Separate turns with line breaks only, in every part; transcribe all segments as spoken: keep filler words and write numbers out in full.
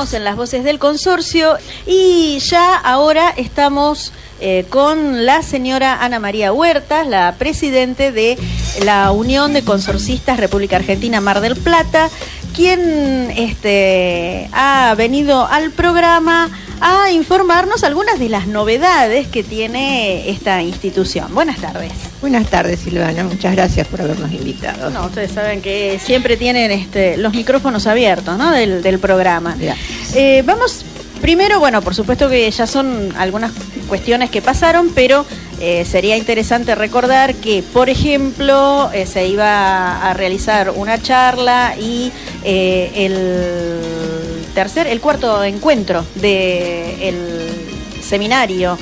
Seguimos en las voces del consorcio y ya ahora estamos eh, con la señora Ana María Huertas, la presidente de la Unión de Consorcistas República Argentina Mar del Plata, quien este, ha venido al programa a informarnos algunas de las novedades que tiene esta institución. Buenas tardes.
Buenas tardes, Silvana. Muchas gracias por habernos invitado.
No, ustedes saben que siempre tienen este, los micrófonos abiertos, ¿no? del, del programa. Eh, vamos primero, bueno, por supuesto que ya son algunas cuestiones que pasaron, pero eh, sería interesante recordar que, por ejemplo, eh, se iba a realizar una charla y eh, el tercer, el cuarto encuentro de el seminario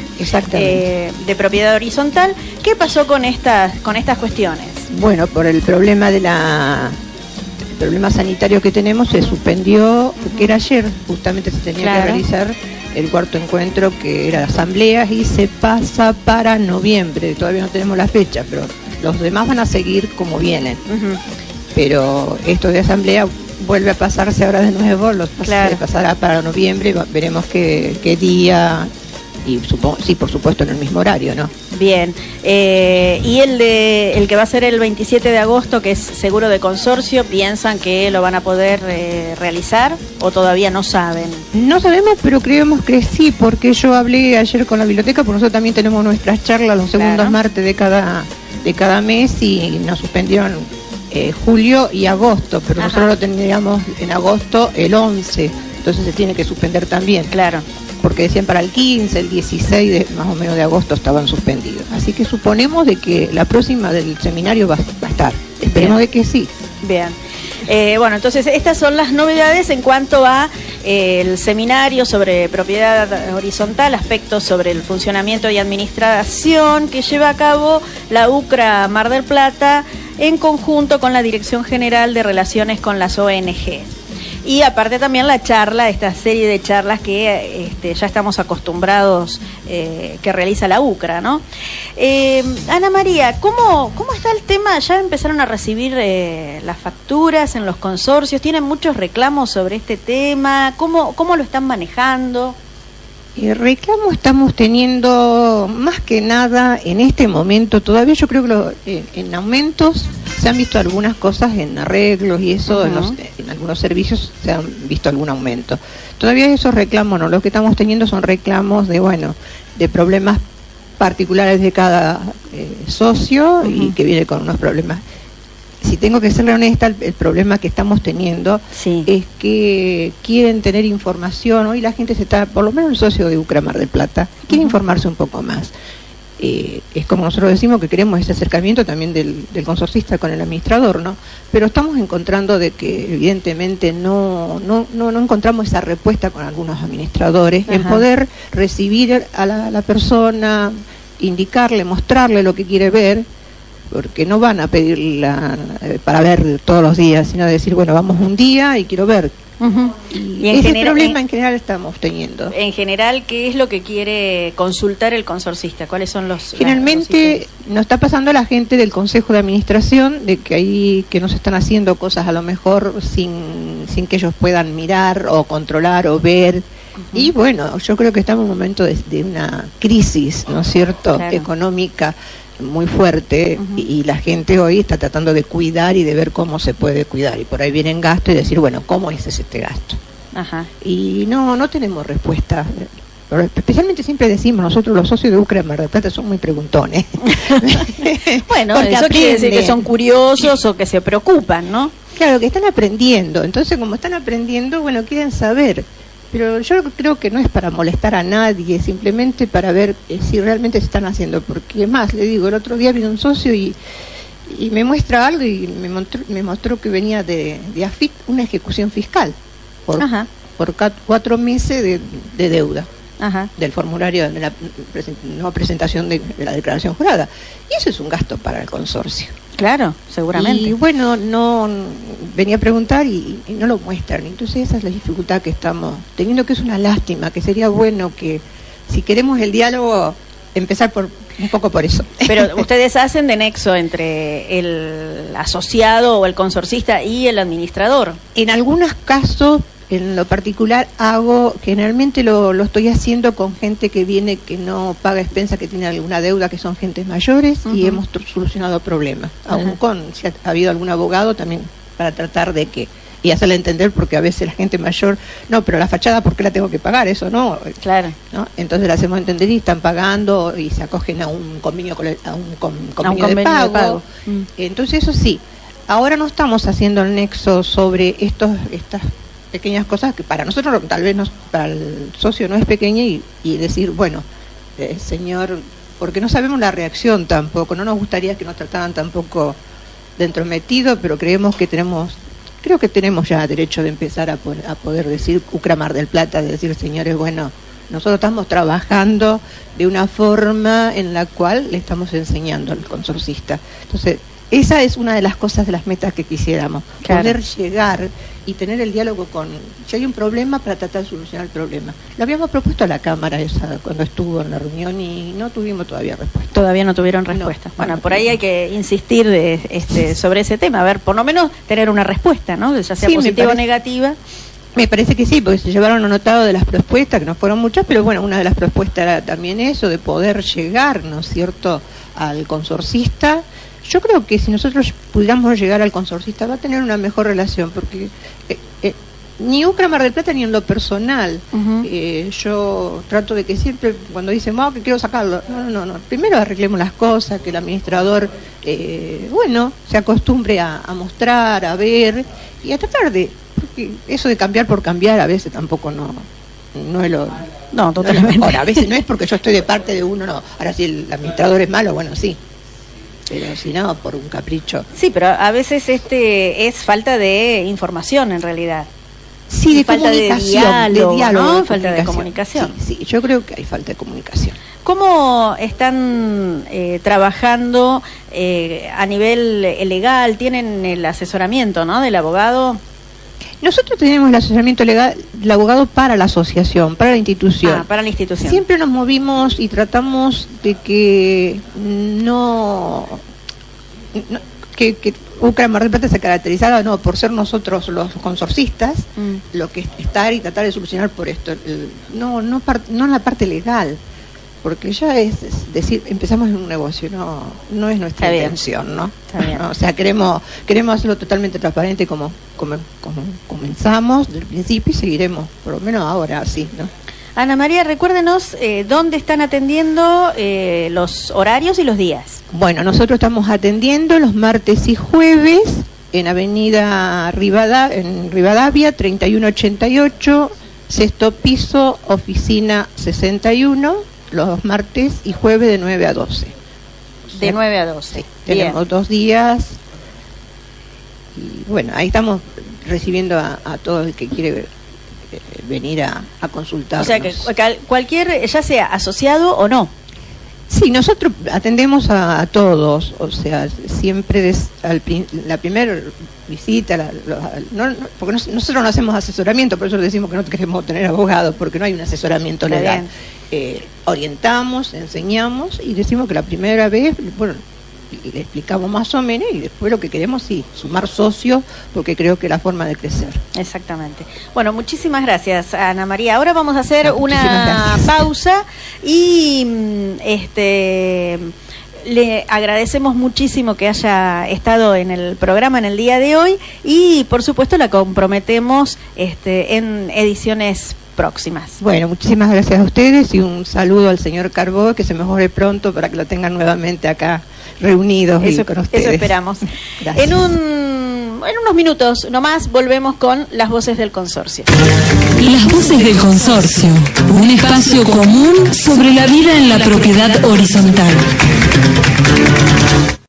eh, de propiedad horizontal. ¿Qué pasó con estas con estas cuestiones?
Bueno, por el problema de la el problema sanitario que tenemos se suspendió, que era ayer, justamente se tenía claro. que realizar el cuarto encuentro, que era de asambleas, y se pasa para noviembre. Todavía no tenemos la fecha, pero los demás van a seguir como vienen. Uh-huh. Pero esto de asamblea vuelve a pasarse ahora de nuevo, los claro. pasará para noviembre, veremos qué, qué día, y supongo, sí, por supuesto en el mismo horario, ¿no?
Bien, eh, y el de el que va a ser el veintisiete de agosto, que es seguro de consorcio, ¿piensan que lo van a poder eh, realizar o todavía no saben?
No sabemos, pero creemos que sí, porque yo hablé ayer con la biblioteca, porque nosotros también tenemos nuestras charlas los segundos claro. martes de cada, de cada mes, y nos suspendieron Eh, julio y agosto, pero Ajá. nosotros lo tendríamos en agosto el once, entonces se tiene que suspender también.
Claro.
Porque decían para el quince, el dieciséis de, más o menos de agosto estaban suspendidos. Así que suponemos de que la próxima del seminario va, va a estar. Esperemos Bien. de que sí.
Bien. Eh, bueno, entonces estas son las novedades en cuanto a eh, el seminario sobre propiedad horizontal, aspectos sobre el funcionamiento y administración que lleva a cabo la UCRA Mar del Plata en conjunto con la Dirección General de Relaciones con las O N G. Y aparte también la charla, esta serie de charlas que este, ya estamos acostumbrados eh, que realiza la UCRA, ¿no? Eh, Ana María, ¿cómo, ¿cómo está el tema? ¿Ya empezaron a recibir eh, las facturas en los consorcios? ¿Tienen muchos reclamos sobre este tema? ¿Cómo, cómo lo están manejando?
El reclamo estamos teniendo más que nada en este momento. Todavía yo creo que lo, en, en aumentos se han visto algunas cosas, en arreglos y eso, uh-huh. en, los, en algunos servicios se han visto algún aumento. Todavía esos reclamos no, lo que estamos teniendo son reclamos de, bueno, de problemas particulares de cada eh, socio uh-huh. y que viene con unos problemas. Si tengo que serle honesta, el, el problema que estamos teniendo sí. es que quieren tener información. Hoy la gente se está, por lo menos el socio de UCRA Mar del Plata, quiere uh-huh. informarse un poco más. Eh, es como nosotros decimos que queremos ese acercamiento también del, del consorcista con el administrador, ¿no? Pero estamos encontrando de que evidentemente no, no, no, no encontramos esa respuesta con algunos administradores uh-huh. en poder recibir a la, a la persona, indicarle, mostrarle lo que quiere ver, porque no van a pedirla eh, para ver todos los días, sino decir, bueno, vamos un día y quiero ver. Uh-huh. Y, y ese genera- problema en, en general estamos teniendo.
En general, ¿qué es lo que quiere consultar el consorcista? ¿Cuáles son los...?
Generalmente los nos está pasando a la gente del Consejo de Administración, de que ahí que nos están haciendo cosas a lo mejor sin, sin que ellos puedan mirar o controlar o ver. Uh-huh. Y bueno, yo creo que estamos en un momento de, de una crisis, ¿no es cierto?, claro. económica muy fuerte, uh-huh. y, y la gente hoy está tratando de cuidar y de ver cómo se puede cuidar, y por ahí vienen gastos y decir, bueno, ¿cómo es este gasto? Ajá. Y no no tenemos respuesta. Pero especialmente siempre decimos, nosotros los socios de UCRA Mar del Plata son muy preguntones.
Bueno, porque eso aprenden. Quiere decir que son curiosos o que se preocupan, ¿no?
Claro, que están aprendiendo. Entonces, como están aprendiendo, bueno, quieren saber. Pero yo creo que no es para molestar a nadie, simplemente para ver eh, si realmente se están haciendo. Porque más, le digo, el otro día vino un socio y, y me muestra algo y me mostró, me mostró que venía de, de A F I C, una ejecución fiscal, por, por cuatro meses de, de deuda. Ajá. Del formulario de la no presentación de, de la declaración jurada. Y eso es un gasto para el consorcio.
Claro, seguramente.
Y bueno, no venía a preguntar y, y no lo muestran. Entonces esa es la dificultad que estamos teniendo, que es una lástima, que sería bueno que si queremos el diálogo, empezar por un poco por eso.
Pero ustedes hacen de nexo entre el asociado o el consorcista y el administrador.
En algunos casos en lo particular hago, generalmente lo, lo estoy haciendo con gente que viene que no paga expensa, que tiene alguna deuda, que son gentes mayores, uh-huh. y hemos t- solucionado problemas. Uh-huh. Aún con, si ha, ha habido algún abogado también para tratar de que, y hacerle entender, porque a veces la gente mayor, no, pero la fachada, ¿por qué la tengo que pagar? Eso no.
Claro.
¿No? Entonces le hacemos entender y están pagando y se acogen a un convenio, a un com, convenio,
a un convenio
de pago.
De pago. Mm.
Entonces eso sí. Ahora no estamos haciendo el nexo sobre estos estas pequeñas cosas que para nosotros tal vez nos, para el socio no es pequeña y, y decir, bueno, eh, señor, porque no sabemos la reacción tampoco, no nos gustaría que nos trataran tampoco de entrometido, pero creemos que tenemos, creo que tenemos ya derecho de empezar a, poder, a poder decir Ucra Mar del Plata, de decir, señores, bueno, nosotros estamos trabajando de una forma en la cual le estamos enseñando al consorcista. Entonces, esa es una de las cosas, de las metas que quisiéramos, claro. Poder llegar y tener el diálogo con, si hay un problema, para tratar de solucionar el problema. Lo habíamos propuesto a la Cámara esa cuando estuvo en la reunión y no tuvimos todavía respuesta.
Todavía no tuvieron respuesta. No, bueno, bueno, por ahí hay que insistir de, este, sobre ese tema, a ver, por lo menos tener una respuesta, ¿no? Ya sea sí, positiva o negativa.
Me parece que sí, porque se llevaron anotado de las propuestas, que no fueron muchas, pero bueno, una de las propuestas era también eso, de poder llegar, ¿no es cierto?, al consorcista. Yo creo que si nosotros pudiéramos llegar al consorcista va a tener una mejor relación, porque eh, eh, ni Ucra Mar del Plata ni en lo personal, uh-huh. eh, yo trato de que siempre cuando dicen, oh, que quiero sacarlo, no, no, no, primero arreglemos las cosas, que el administrador, eh, bueno, se acostumbre a, a mostrar, a ver y a tratar de, porque eso de cambiar por cambiar a veces tampoco no, no es lo...
No, totalmente.
No, ahora, a veces no es porque yo estoy de parte de uno, no, ahora si el administrador es malo, bueno, sí. Pero si no, por un capricho.
Sí, pero a veces este es falta de información en realidad.
Sí, de
falta de diálogo,
de diálogo,
¿no?
de
Falta de comunicación.
Sí, sí, yo creo que hay falta de comunicación.
¿Cómo están eh, trabajando eh, a nivel legal? ¿Tienen el asesoramiento, ¿no?, del abogado?
Nosotros tenemos el asesoramiento legal del abogado para la asociación, para la institución.
Ah, para la institución.
Siempre nos movimos y tratamos de que no, no que, que Ucra Mar del Plata se caracterizara no por ser nosotros los consorcistas, mm. lo que es estar y tratar de solucionar por esto, el, no no par, no en la parte legal, porque ya es, es decir, empezamos en un negocio, no no es nuestra Está intención, bien. ¿no?
Está bien.
O sea, queremos queremos hacerlo totalmente transparente como, como como comenzamos desde el principio y seguiremos, por lo menos ahora así, ¿no?
Ana María, recuérdenos eh, dónde están atendiendo, eh, los horarios y los días.
Bueno, nosotros estamos atendiendo los martes y jueves en Avenida Rivadavia, en Rivadavia treinta y uno ochenta y ocho, sexto piso, oficina sesenta y uno, los martes y jueves de nueve a doce. O sea,
de nueve a doce.
Sí, tenemos dos días. Y bueno, ahí estamos recibiendo a, a todo el que quiere venir a, a consultarnos.
O sea que cualquier, ya sea asociado o no.
Sí, nosotros atendemos a, a todos, o sea, siempre des, al, la primera visita, la, la, no, no, porque no, nosotros no hacemos asesoramiento, por eso decimos que no queremos tener abogados, porque no hay un asesoramiento Está legal. Eh, orientamos, enseñamos y decimos que la primera vez, bueno, le explicamos más o menos y después lo que queremos sí, sumar socios, porque creo que es la forma de crecer.
Exactamente. Bueno, muchísimas gracias, Ana María. Ahora vamos a hacer no, una
gracias.
pausa y este le agradecemos muchísimo que haya estado en el programa en el día de hoy y por supuesto la comprometemos este en ediciones próximas.
Bueno, muchísimas gracias a ustedes y un saludo al señor Carbó, que se mejore pronto para que lo tengan nuevamente acá reunidos
eso,
y con ustedes.
Eso esperamos. En un en unos minutos nomás volvemos con las voces del consorcio.
Las voces del consorcio, un espacio común sobre la vida en la propiedad horizontal.